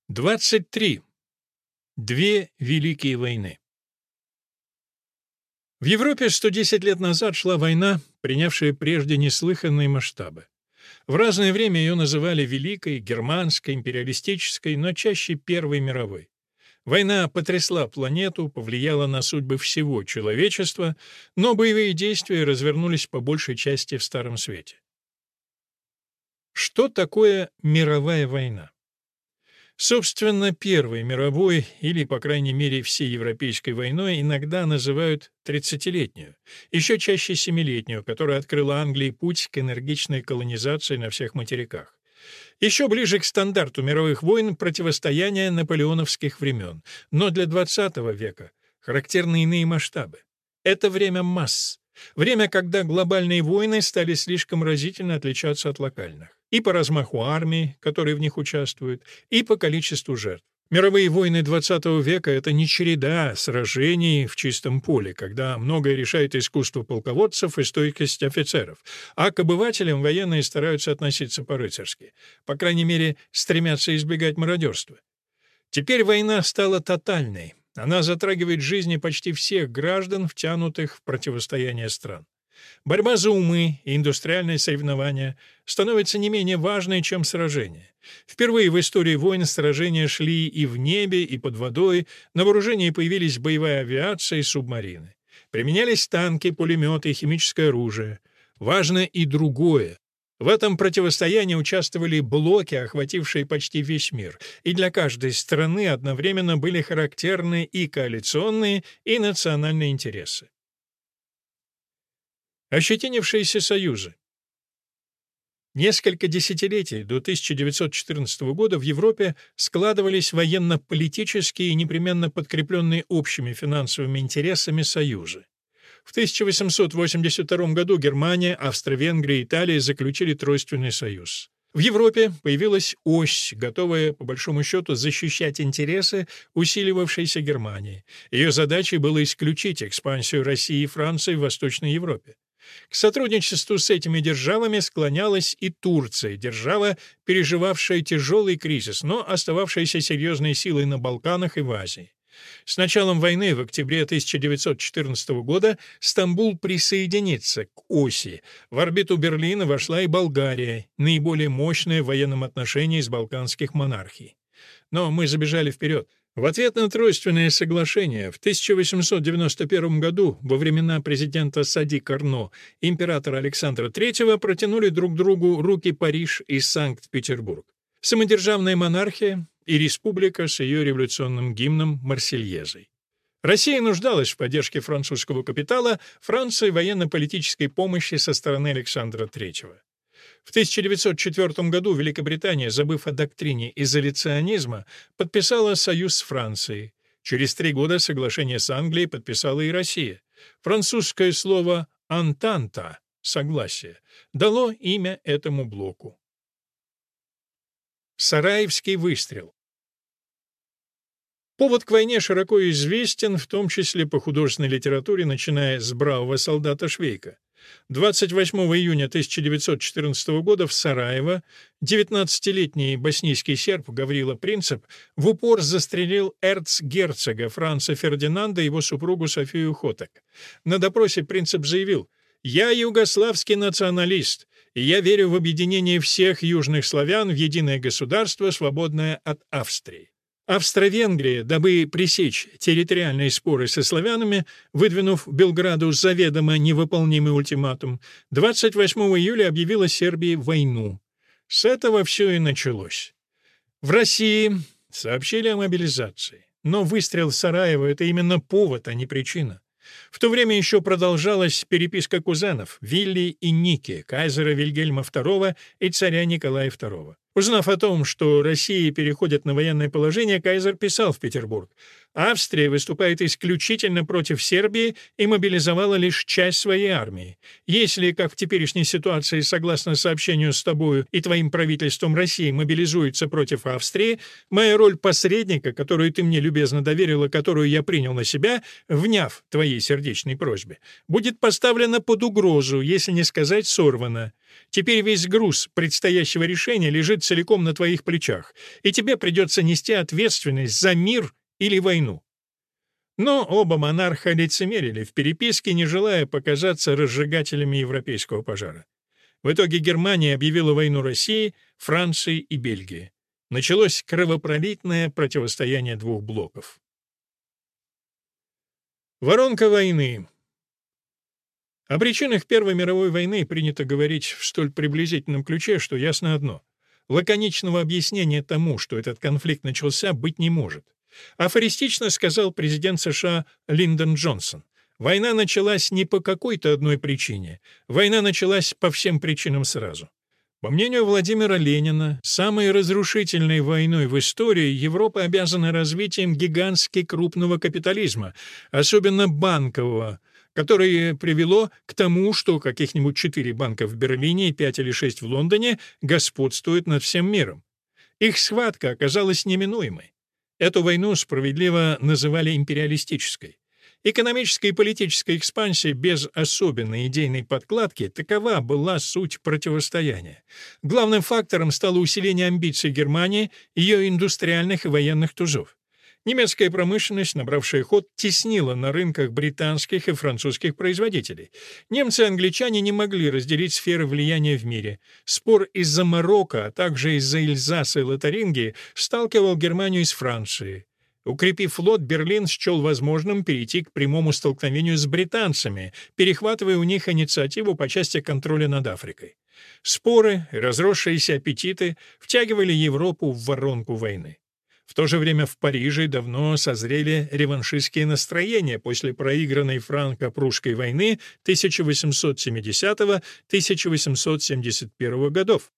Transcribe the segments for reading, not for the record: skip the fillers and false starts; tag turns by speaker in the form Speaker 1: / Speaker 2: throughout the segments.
Speaker 1: 23. Две великие войны. В Европе 110 лет назад шла война, принявшая прежде неслыханные масштабы. В разное время ее называли Великой, Германской, империалистической, но чаще Первой мировой. Война потрясла планету, повлияла на судьбы всего человечества, но боевые действия развернулись по большей части в Старом Свете. Что такое мировая война? Собственно, Первой мировой, или, по крайней мере, всеевропейской войной иногда называют 30-летнюю, еще чаще 7-летнюю, которая открыла Англии путь к энергичной колонизации на всех материках. Еще ближе к стандарту мировых войн противостояние наполеоновских времен, но для XX века характерны иные масштабы. Это время масс. Время, когда глобальные войны стали слишком разительно отличаться от локальных. И по размаху армии, которые в них участвуют, и по количеству жертв. Мировые войны XX века — это не череда сражений в чистом поле, когда многое решает искусство полководцев и стойкость офицеров, а к обывателям военные стараются относиться по-рыцарски. По крайней мере, стремятся избегать мародерства. Теперь война стала тотальной. Она затрагивает жизни почти всех граждан, втянутых в противостояние стран. Борьба за умы и индустриальные соревнования становятся не менее важной, чем сражения. Впервые в истории войн сражения шли и в небе, и под водой, на вооружении появились боевая авиация и субмарины. Применялись танки, пулеметы и химическое оружие. Важно и другое. В этом противостоянии участвовали блоки, охватившие почти весь мир, и для каждой страны одновременно были характерны и коалиционные, и национальные интересы. Ощетинившиеся союзы. Несколько десятилетий до 1914 года в Европе складывались военно-политические и непременно подкрепленные общими финансовыми интересами союзы. В 1882 году Германия, Австро-Венгрия и Италия заключили Тройственный союз. В Европе появилась ось, готовая, по большому счету, защищать интересы усиливавшейся Германии. Ее задачей было исключить экспансию России и Франции в Восточной Европе. К сотрудничеству с этими державами склонялась и Турция, держава, переживавшая тяжелый кризис, но остававшаяся серьезной силой на Балканах и в Азии. С началом войны в октябре 1914 года Стамбул присоединится к оси. В орбиту Берлина вошла и Болгария, наиболее мощная в военном отношении из балканских монархий. Но мы забежали вперед. В ответ на Тройственное соглашение в 1891 году, во времена президента Сади Карно, императора Александра III протянули друг другу руки Париж и Санкт-Петербург. Самодержавная монархия и республика с ее революционным гимном «Марсельезой». Россия нуждалась в поддержке французского капитала, Франции — военно-политической помощи со стороны Александра III. В 1904 году Великобритания, забыв о доктрине изоляционизма, подписала союз с Францией. Через 3 года соглашение с Англией подписала и Россия. Французское слово «антанта» — «согласие» дало имя этому блоку. Сараевский выстрел. Повод к войне широко известен, в том числе по художественной литературе, начиная с «Бравого солдата Швейка». 28 июня 1914 года в Сараево 19-летний боснийский серб Гаврила Принцип в упор застрелил эрцгерцога Франца Фердинанда и его супругу Софию Хотек. На допросе Принцип заявил: «Я югославский националист, и я верю в объединение всех южных славян в единое государство, свободное от Австрии». Австро-Венгрия, дабы пресечь территориальные споры со славянами, выдвинув Белграду заведомо невыполнимый ультиматум, 28 июля объявила Сербии войну. С этого все и началось. В России сообщили о мобилизации. Но выстрел в Сараево — это именно повод, а не причина. В то время еще продолжалась переписка кузенов Вилли и Ники, кайзера Вильгельма II и царя Николая II. Узнав о том, что Россия переходит на военное положение, кайзер писал в Петербург: «Австрия выступает исключительно против Сербии и мобилизовала лишь часть своей армии. Если, как в теперешней ситуации, согласно сообщению с тобою и твоим правительством, Россия мобилизуется против Австрии, моя роль посредника, которую ты мне любезно доверила, которую я принял на себя, вняв твоей сердечной просьбе, будет поставлена под угрозу, если не сказать сорвана. Теперь весь груз предстоящего решения лежит целиком на твоих плечах, и тебе придется нести ответственность за мир или войну». Но оба монарха лицемерили в переписке, не желая показаться разжигателями европейского пожара. В итоге Германия объявила войну России, Франции и Бельгии. Началось кровопролитное противостояние двух блоков. Воронка войны. О причинах Первой мировой войны принято говорить в столь приблизительном ключе, что ясно одно: лаконичного объяснения тому, что этот конфликт начался, быть не может. Афористично сказал президент США Линдон Джонсон: «Война началась не по какой-то одной причине. Война началась по всем причинам сразу». По мнению Владимира Ленина, самой разрушительной войной в истории Европа обязана развитием гигантски крупного капитализма, особенно банкового, которое привело к тому, что каких-нибудь 4 банка в Берлине и 5 или 6 в Лондоне господствуют над всем миром. Их схватка оказалась неминуемой. Эту войну справедливо называли империалистической. Экономическая и политическая экспансия без особенной идейной подкладки — такова была суть противостояния. Главным фактором стало усиление амбиций Германии, ее индустриальных и военных тузов. Немецкая промышленность, набравшая ход, теснила на рынках британских и французских производителей. Немцы и англичане не могли разделить сферы влияния в мире. Спор из-за Марокко, а также из-за Эльзаса и Лотарингии сталкивал Германию с Францией. Укрепив флот, Берлин счел возможным перейти к прямому столкновению с британцами, перехватывая у них инициативу по части контроля над Африкой. Споры и разросшиеся аппетиты втягивали Европу в воронку войны. В то же время в Париже давно созрели реваншистские настроения после проигранной франко-прусской войны 1870-1871 годов.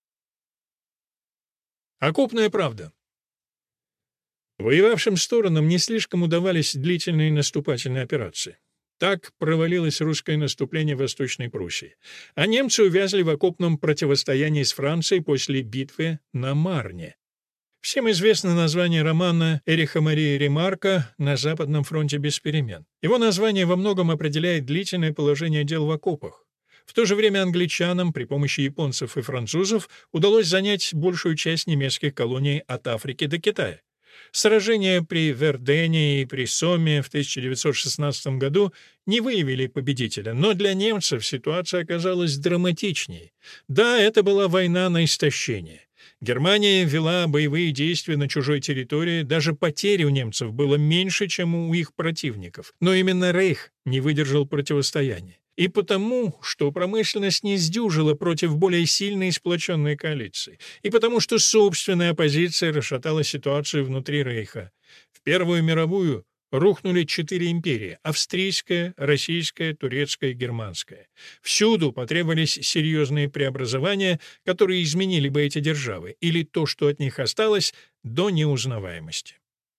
Speaker 1: Окопная правда. Воевавшим сторонам не слишком удавались длительные наступательные операции. Так провалилось русское наступление в Восточной Пруссии, а немцы увязли в окопном противостоянии с Францией после битвы на Марне. Всем известно название романа Эриха Марии Ремарка «На Западном фронте без перемен». Его название во многом определяет длительное положение дел в окопах. В то же время англичанам при помощи японцев и французов удалось занять большую часть немецких колоний от Африки до Китая. Сражения при Вердене и при Соме в 1916 году не выявили победителя, но для немцев ситуация оказалась драматичнее. Да, это была война на истощение. Германия вела боевые действия на чужой территории, даже потери у немцев было меньше, чем у их противников. Но именно Рейх не выдержал противостояния. И потому, что промышленность не сдюжила против более сильной и сплоченной коалиции, и потому, что собственная оппозиция расшатала ситуацию внутри Рейха. В Первую мировую рухнули 4 империи — австрийская, российская, турецкая, германская. Всюду потребовались серьезные преобразования, которые изменили бы эти державы, или то, что от них осталось, до неузнаваемости.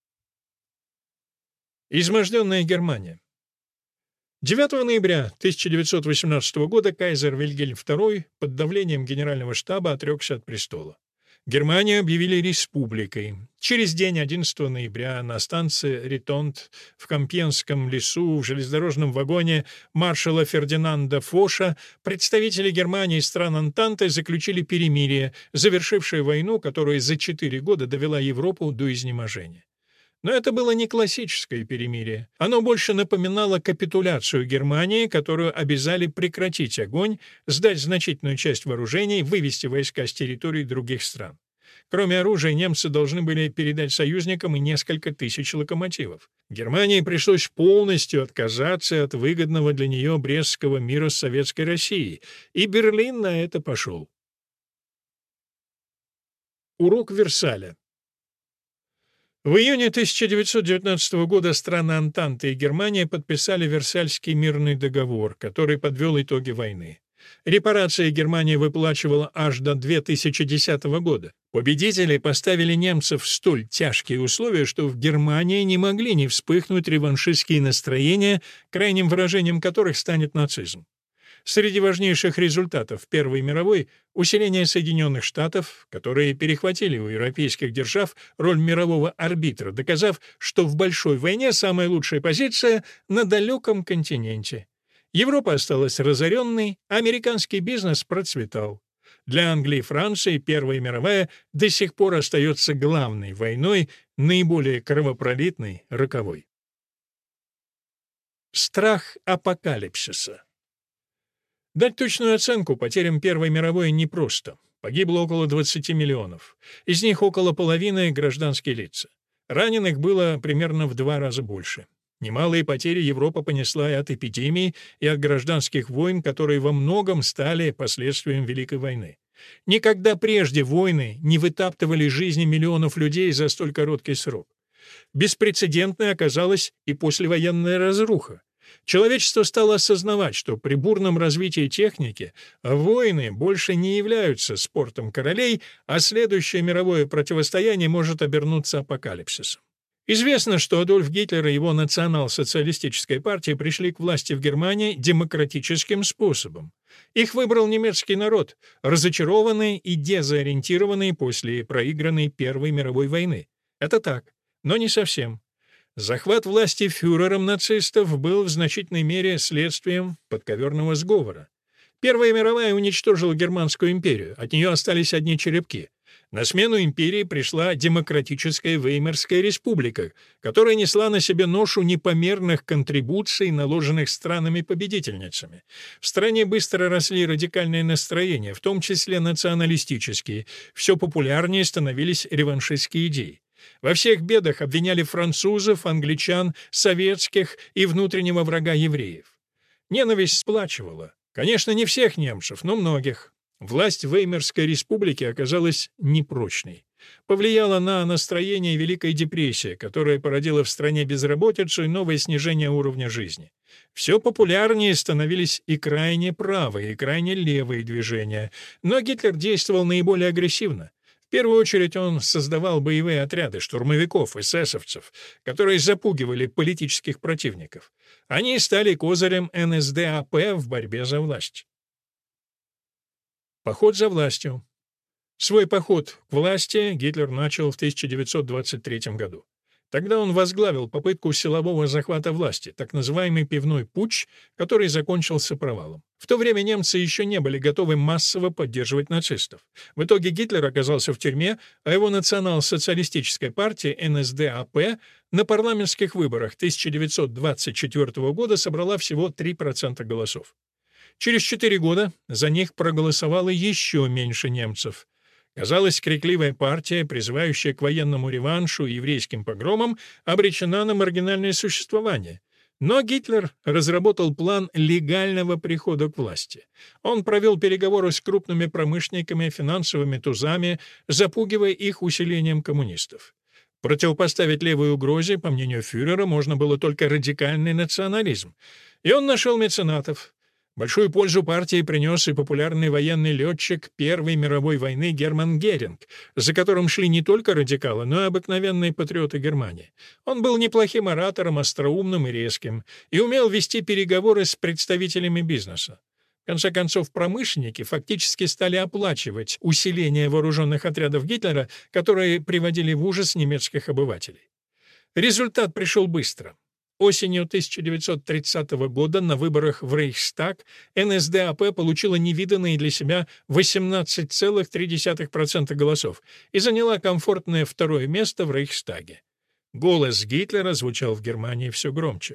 Speaker 1: Изможденная Германия. 9 ноября 1918 года кайзер Вильгельм II под давлением Генерального штаба отрекся от престола. Германию объявили республикой. Через день, 11 ноября, на станции Ритонт в Компьенском лесу в железнодорожном вагоне маршала Фердинанда Фоша представители Германии и стран Антанты заключили перемирие, завершившее войну, которая за 4 года довела Европу до изнеможения. Но это было не классическое перемирие. Оно больше напоминало капитуляцию Германии, которую обязали прекратить огонь, сдать значительную часть вооружений, вывести войска с территорий других стран. Кроме оружия, немцы должны были передать союзникам и несколько тысяч локомотивов. Германии пришлось полностью отказаться от выгодного для нее Брестского мира с Советской Россией, и Берлин на это пошел. Урок Версаля. В июне 1919 года страны Антанты и Германия подписали Версальский мирный договор, который подвел итоги войны. Репарации Германия выплачивала аж до 2010 года. Победители поставили немцев в столь тяжкие условия, что в Германии не могли не вспыхнуть реваншистские настроения, крайним выражением которых станет нацизм. Среди важнейших результатов Первой мировой — усиление Соединенных Штатов, которые перехватили у европейских держав роль мирового арбитра, доказав, что в большой войне самая лучшая позиция — на далеком континенте. Европа осталась разоренной, а американский бизнес процветал. Для Англии и Франции Первая мировая до сих пор остается главной войной, наиболее кровопролитной, роковой. Страх апокалипсиса. Дать точную оценку потерям Первой мировой непросто. Погибло около 20 миллионов. Из них около половины — гражданские лица. Раненых было примерно в 2 раза больше. Немалые потери Европа понесла и от эпидемий, и от гражданских войн, которые во многом стали последствием Великой войны. Никогда прежде войны не вытаптывали жизни миллионов людей за столь короткий срок. Беспрецедентной оказалась и послевоенная разруха. Человечество стало осознавать, что при бурном развитии техники войны больше не являются спортом королей, а следующее мировое противостояние может обернуться апокалипсисом. Известно, что Адольф Гитлер и его национал-социалистическая партия пришли к власти в Германии демократическим способом. Их выбрал немецкий народ, разочарованный и дезориентированный после проигранной Первой мировой войны. Это так, но не совсем. Захват власти фюрером нацистов был в значительной мере следствием подковерного сговора. Первая мировая уничтожила Германскую империю, от нее остались одни черепки. На смену империи пришла демократическая Веймарская республика, которая несла на себе ношу непомерных контрибуций, наложенных странами-победительницами. В стране быстро росли радикальные настроения, в том числе националистические. Все популярнее становились реваншистские идеи. Во всех бедах обвиняли французов, англичан, советских и внутреннего врага евреев. Ненависть сплачивала. Конечно, не всех немцев, но многих. Власть Веймарской республики оказалась непрочной. Повлияла на настроение Великая депрессия, которая породила в стране безработицу и новое снижение уровня жизни. Все популярнее становились и крайне правые, и крайне левые движения, но Гитлер действовал наиболее агрессивно. В первую очередь он создавал боевые отряды штурмовиков, эсэсовцев, которые запугивали политических противников. Они стали козырем НСДАП в борьбе за власть. Поход за властью. Свой поход к власти Гитлер начал в 1923 году. Тогда он возглавил попытку силового захвата власти, так называемый пивной путч, который закончился провалом. В то время немцы еще не были готовы массово поддерживать нацистов. В итоге Гитлер оказался в тюрьме, а его национал-социалистическая партия НСДАП на парламентских выборах 1924 года собрала всего 3% голосов. Через 4 года за них проголосовало еще меньше немцев. Казалось, крикливая партия, призывающая к военному реваншу и еврейским погромам, обречена на маргинальное существование. Но Гитлер разработал план легального прихода к власти. Он провел переговоры с крупными промышленниками, финансовыми тузами, запугивая их усилением коммунистов. Противопоставить левой угрозе, по мнению фюрера, можно было только радикальный национализм. И он нашел меценатов. Большую пользу партии принес и популярный военный летчик Первой мировой войны Герман Геринг, за которым шли не только радикалы, но и обыкновенные патриоты Германии. Он был неплохим оратором, остроумным и резким, и умел вести переговоры с представителями бизнеса. В конце концов, промышленники фактически стали оплачивать усиление вооруженных отрядов Гитлера, которые приводили в ужас немецких обывателей. Результат пришел быстро. Осенью 1930 года на выборах в Рейхстаг НСДАП получила невиданные для себя 18,3% голосов и заняла комфортное второе место в Рейхстаге. Голос Гитлера звучал в Германии все громче.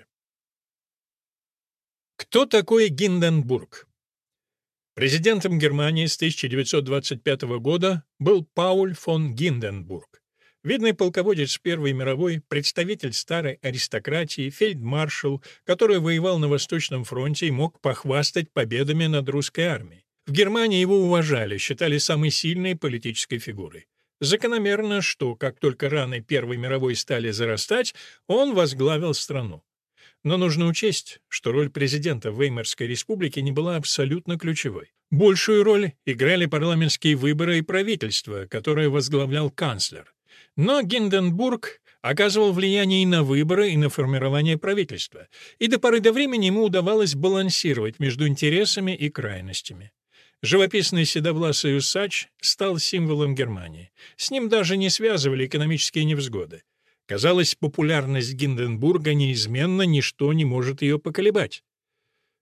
Speaker 1: Кто такой Гинденбург? Президентом Германии с 1925 года был Пауль фон Гинденбург. Видный полководец Первой мировой, представитель старой аристократии, фельдмаршал, который воевал на Восточном фронте и мог похвастать победами над русской армией. В Германии его уважали, считали самой сильной политической фигурой. Закономерно, что как только раны Первой мировой стали зарастать, он возглавил страну. Но нужно учесть, что роль президента Веймарской республики не была абсолютно ключевой. Большую роль играли парламентские выборы и правительство, которое возглавлял канцлер. Но Гинденбург оказывал влияние и на выборы, и на формирование правительства, и до поры до времени ему удавалось балансировать между интересами и крайностями. Живописный седовласый усач стал символом Германии. С ним даже не связывали экономические невзгоды. Казалось, популярность Гинденбурга неизменна, ничто не может ее поколебать.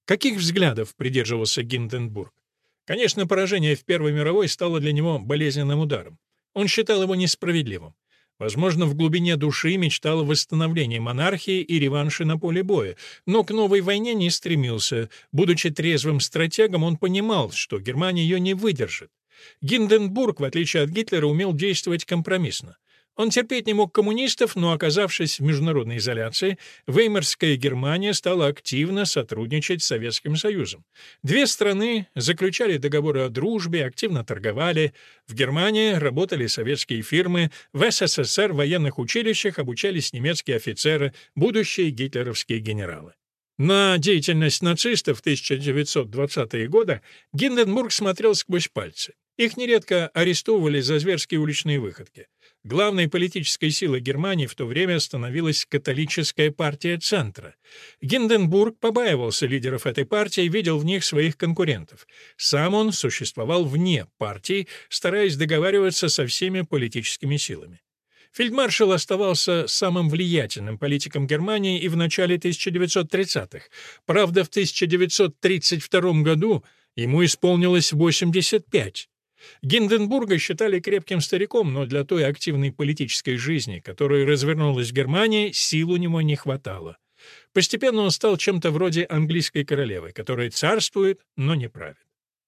Speaker 1: Каких взглядов придерживался Гинденбург? Конечно, поражение в Первой мировой стало для него болезненным ударом. Он считал его несправедливым. Возможно, в глубине души мечтал о восстановлении монархии и реванше на поле боя, но к новой войне не стремился. Будучи трезвым стратегом, он понимал, что Германия ее не выдержит. Гинденбург, в отличие от Гитлера, умел действовать компромиссно. Он терпеть не мог коммунистов, но, оказавшись в международной изоляции, Веймарская Германия стала активно сотрудничать с Советским Союзом. Две страны заключали договоры о дружбе, активно торговали. В Германии работали советские фирмы, в СССР в военных училищах обучались немецкие офицеры, будущие гитлеровские генералы. На деятельность нацистов в 1920-е годы Гинденбург смотрел сквозь пальцы. Их нередко арестовывали за зверские уличные выходки. Главной политической силой Германии в то время становилась католическая партия Центра. Гинденбург побаивался лидеров этой партии и видел в них своих конкурентов. Сам он существовал вне партии, стараясь договариваться со всеми политическими силами. Фельдмаршал оставался самым влиятельным политиком Германии и в начале 1930-х. Правда, в 1932 году ему исполнилось 85. Гинденбурга считали крепким стариком, но для той активной политической жизни, которая развернулась в Германии, сил у него не хватало. Постепенно он стал чем-то вроде английской королевы, которая царствует, но не правит.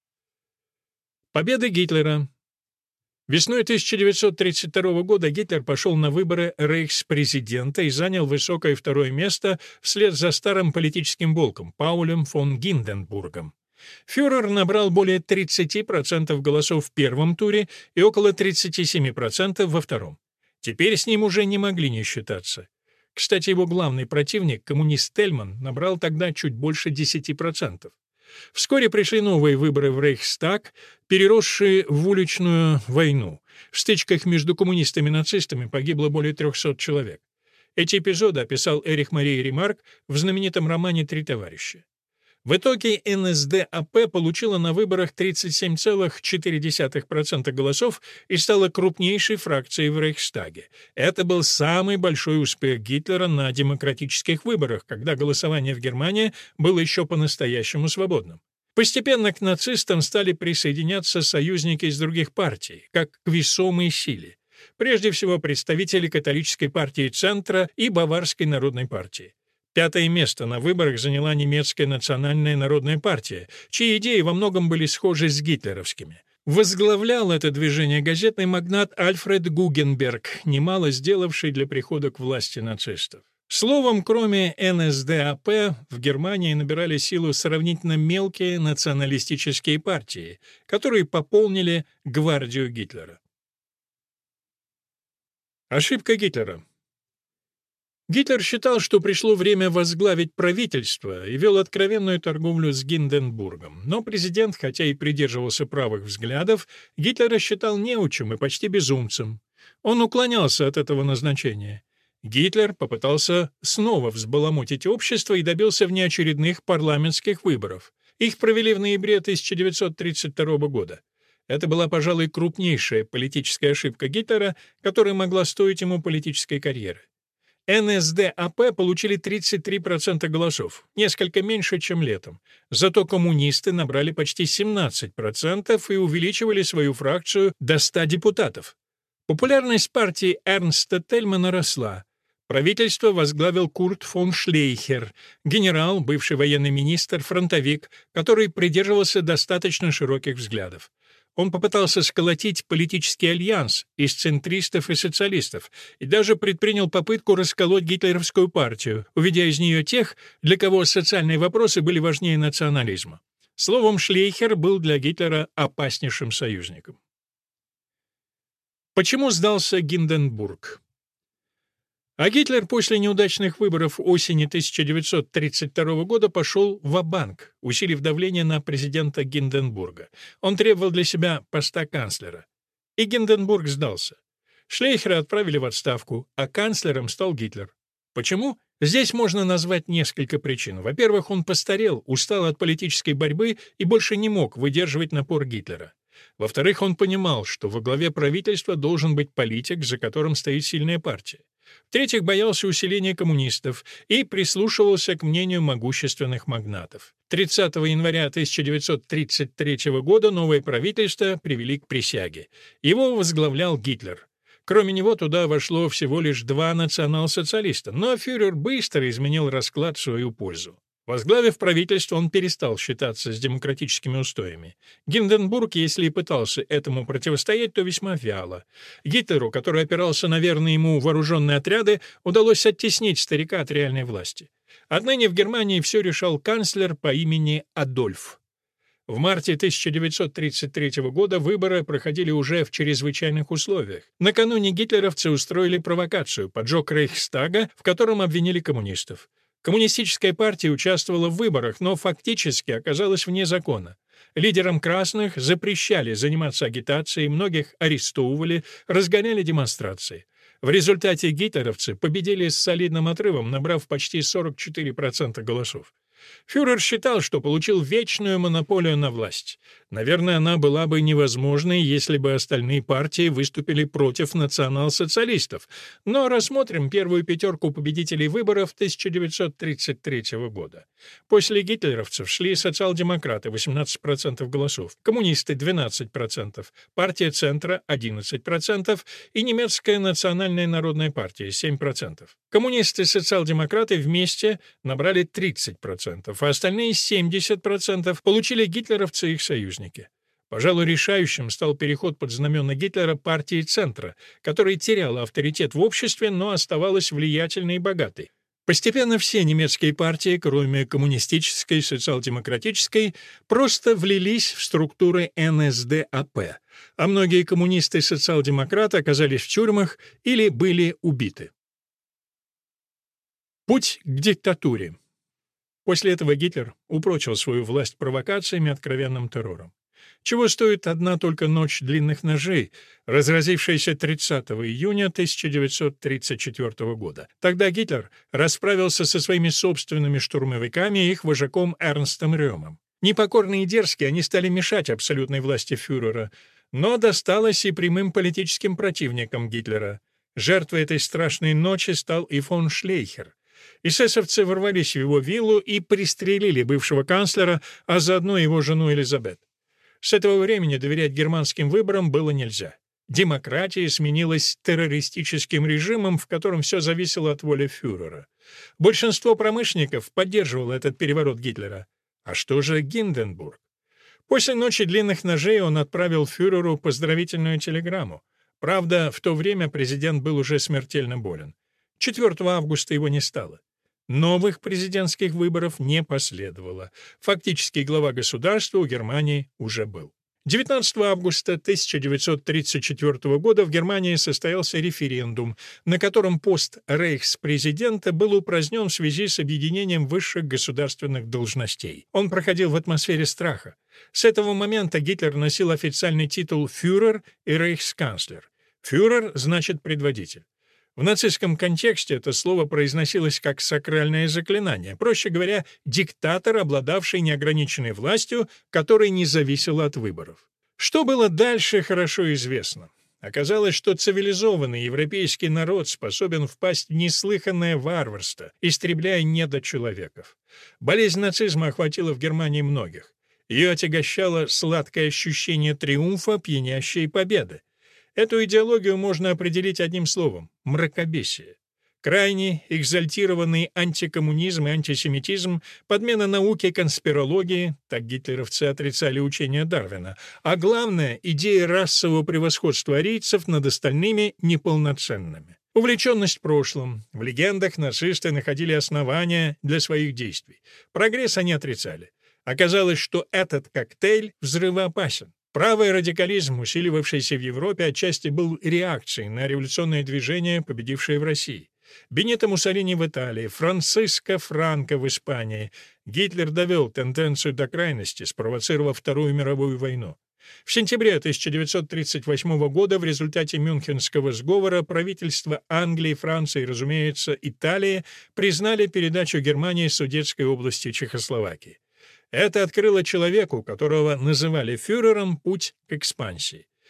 Speaker 1: Победа Гитлера. Весной 1932 года Гитлер пошел на выборы рейхспрезидента и занял высокое второе место вслед за старым политическим волком Паулем фон Гинденбургом. Фюрер набрал более 30% голосов в первом туре и около 37% во втором. Теперь с ним уже не могли не считаться. Кстати, его главный противник, коммунист Тельман, набрал тогда чуть больше 10%. Вскоре пришли новые выборы в Рейхстаг, переросшие в уличную войну. В стычках между коммунистами и нацистами погибло более 300 человек. Эти эпизоды описал Эрих Мария Ремарк в знаменитом романе «Три товарища». В итоге НСДАП получила на выборах 37,4% голосов и стала крупнейшей фракцией в Рейхстаге. Это был самый большой успех Гитлера на демократических выборах, когда голосование в Германии было еще по-настоящему свободным. Постепенно к нацистам стали присоединяться союзники из других партий, как к весомой силе. Прежде всего, представители католической партии Центра и Баварской народной партии. Пятое место на выборах заняла немецкая национальная народная партия, чьи идеи во многом были схожи с гитлеровскими. Возглавлял это движение газетный магнат Альфред Гугенберг, немало сделавший для прихода к власти нацистов. Словом, кроме НСДАП, в Германии набирали силу сравнительно мелкие националистические партии, которые пополнили гвардию Гитлера. Ошибка Гитлера. Гитлер считал, что пришло время возглавить правительство и вел откровенную торговлю с Гинденбургом. Но президент, хотя и придерживался правых взглядов, Гитлера считал неучим и почти безумцем. Он уклонялся от этого назначения. Гитлер попытался снова взбаламутить общество и добился внеочередных парламентских выборов. Их провели в ноябре 1932 года. Это была, пожалуй, крупнейшая политическая ошибка Гитлера, которая могла стоить ему политической карьеры. НСДАП получили 33% голосов, несколько меньше, чем летом. Зато коммунисты набрали почти 17% и увеличивали свою фракцию до 100 депутатов. Популярность партии Эрнста Тельмана росла. Правительство возглавил Курт фон Шлейхер, генерал, бывший военный министр, фронтовик, который придерживался достаточно широких взглядов. Он попытался сколотить политический альянс из центристов и социалистов и даже предпринял попытку расколоть гитлеровскую партию, уведя из нее тех, для кого социальные вопросы были важнее национализма. Словом, Шлейхер был для Гитлера опаснейшим союзником. Почему сдался Гинденбург? А Гитлер после неудачных выборов осени 1932 года пошел ва-банк, усилив давление на президента Гинденбурга. Он требовал для себя поста канцлера. И Гинденбург сдался. Шлейхера отправили в отставку, а канцлером стал Гитлер. Почему? Здесь можно назвать несколько причин. Во-первых, он постарел, устал от политической борьбы и больше не мог выдерживать напор Гитлера. Во-вторых, он понимал, что во главе правительства должен быть политик, за которым стоит сильная партия. В-третьих, боялся усиления коммунистов и прислушивался к мнению могущественных магнатов. 30 января 1933 года новое правительство привели к присяге. Его возглавлял Гитлер. Кроме него туда вошло всего лишь 2 национал-социалиста, но фюрер быстро изменил расклад в свою пользу. Возглавив правительство, он перестал считаться с демократическими устоями. Гинденбург, если и пытался этому противостоять, то весьма вяло. Гитлеру, который опирался на верные ему вооруженные отряды, удалось оттеснить старика от реальной власти. Отныне в Германии все решал канцлер по имени Адольф. В марте 1933 года выборы проходили уже в чрезвычайных условиях. Накануне гитлеровцы устроили провокацию, поджог Рейхстага, в котором обвинили коммунистов. Коммунистическая партия участвовала в выборах, но фактически оказалась вне закона. Лидерам красных запрещали заниматься агитацией, многих арестовывали, разгоняли демонстрации. В результате гитлеровцы победили с солидным отрывом, набрав почти 44% голосов. Фюрер считал, что получил вечную монополию на власть. Наверное, она была бы невозможной, если бы остальные партии выступили против национал-социалистов. Но рассмотрим первую пятерку победителей выборов 1933 года. После гитлеровцев шли социал-демократы 18% голосов, коммунисты 12%, партия Центра 11% и немецкая национальная народная партия 7%. Коммунисты и социал-демократы вместе набрали 30%, а остальные 70% получили гитлеровцы и их союзники. Пожалуй, решающим стал переход под знамена Гитлера партии Центра, которая теряла авторитет в обществе, но оставалась влиятельной и богатой. Постепенно все немецкие партии, кроме коммунистической и социал-демократической, просто влились в структуры НСДАП, а многие коммунисты и социал-демократы оказались в тюрьмах или были убиты. Путь к диктатуре. После этого Гитлер упрочил свою власть провокациями и откровенным террором. Чего стоит одна только ночь длинных ножей, разразившаяся 30 июня 1934 года. Тогда Гитлер расправился со своими собственными штурмовиками и их вожаком Эрнстом Рёмом. Непокорные и дерзкие, они стали мешать абсолютной власти фюрера, но досталось и прямым политическим противникам Гитлера. Жертвой этой страшной ночи стал и фон Шлейхер. Эсэсовцы ворвались в его виллу и пристрелили бывшего канцлера, а заодно его жену Элизабет. С этого времени доверять германским выборам было нельзя. Демократия сменилась террористическим режимом, в котором все зависело от воли фюрера. Большинство промышленников поддерживало этот переворот Гитлера. А что же Гинденбург? После ночи длинных ножей он отправил фюреру поздравительную телеграмму. Правда, в то время президент был уже смертельно болен. 4 августа его не стало. Новых президентских выборов не последовало. Фактически глава государства у Германии уже был. 19 августа 1934 года в Германии состоялся референдум, на котором пост рейхспрезидента был упразднен в связи с объединением высших государственных должностей. Он проходил в атмосфере страха. С этого момента Гитлер носил официальный титул «фюрер» и «рейхсканцлер». «Фюрер» значит «предводитель». В нацистском контексте это слово произносилось как сакральное заклинание, проще говоря, диктатор, обладавший неограниченной властью, которая не зависела от выборов. Что было дальше, хорошо известно. Оказалось, что цивилизованный европейский народ способен впасть в неслыханное варварство, истребляя недочеловеков. Болезнь нацизма охватила в Германии многих. Ее отягощало сладкое ощущение триумфа, пьянящей победы. Эту идеологию можно определить одним словом – мракобесие. Крайне экзальтированный антикоммунизм и антисемитизм, подмена науки конспирологии, так гитлеровцы отрицали учение Дарвина, а главное – идея расового превосходства арийцев над остальными неполноценными. Увлеченность прошлым. В легендах нацисты находили основания для своих действий. Прогресс они отрицали. Оказалось, что этот коктейль взрывоопасен. Правый радикализм, усиливавшийся в Европе, отчасти был реакцией на революционное движение, победившее в России. Бенито Муссолини в Италии, Франциско Франко в Испании. Гитлер довел тенденцию до крайности, спровоцировав Вторую мировую войну. В сентябре 1938 года в результате Мюнхенского сговора правительства Англии, Франции и, разумеется, Италии признали передачу Германии Судетской области Чехословакии. Это открыло человеку, которого называли фюрером, путь к экспансии.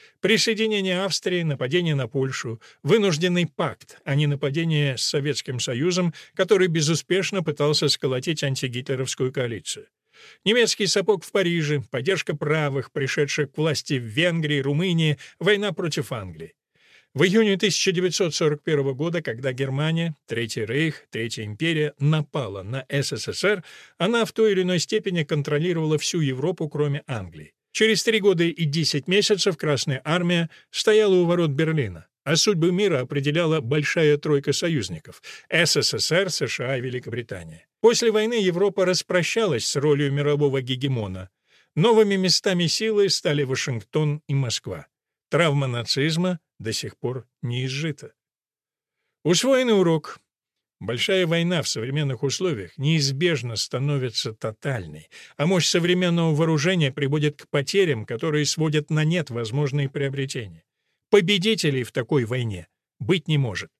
Speaker 1: Присоединение Австрии, нападение на Польшу, вынужденный пакт, а не нападение с Советским Союзом, который безуспешно пытался сколотить антигитлеровскую коалицию. Немецкий сапог в Париже, поддержка правых, пришедших к власти в Венгрии, Румынии, война против Англии. В июне 1941 года, когда Германия, Третий Рейх, Третья империя напала на СССР, она в той или иной степени контролировала всю Европу, кроме Англии. Через 3 года и 10 месяцев Красная армия стояла у ворот Берлина, а судьбы мира определяла большая тройка союзников — СССР, США и Великобритания. После войны Европа распрощалась с ролью мирового гегемона. Новыми местами силы стали Вашингтон и Москва. Травма нацизма до сих пор не изжита. Усвоенный урок. Большая война в современных условиях неизбежно становится тотальной, а мощь современного вооружения приводит к потерям, которые сводят на нет возможные приобретения. Победителей в такой войне быть не может.